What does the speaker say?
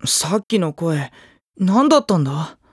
さっきの声、何だったんだ？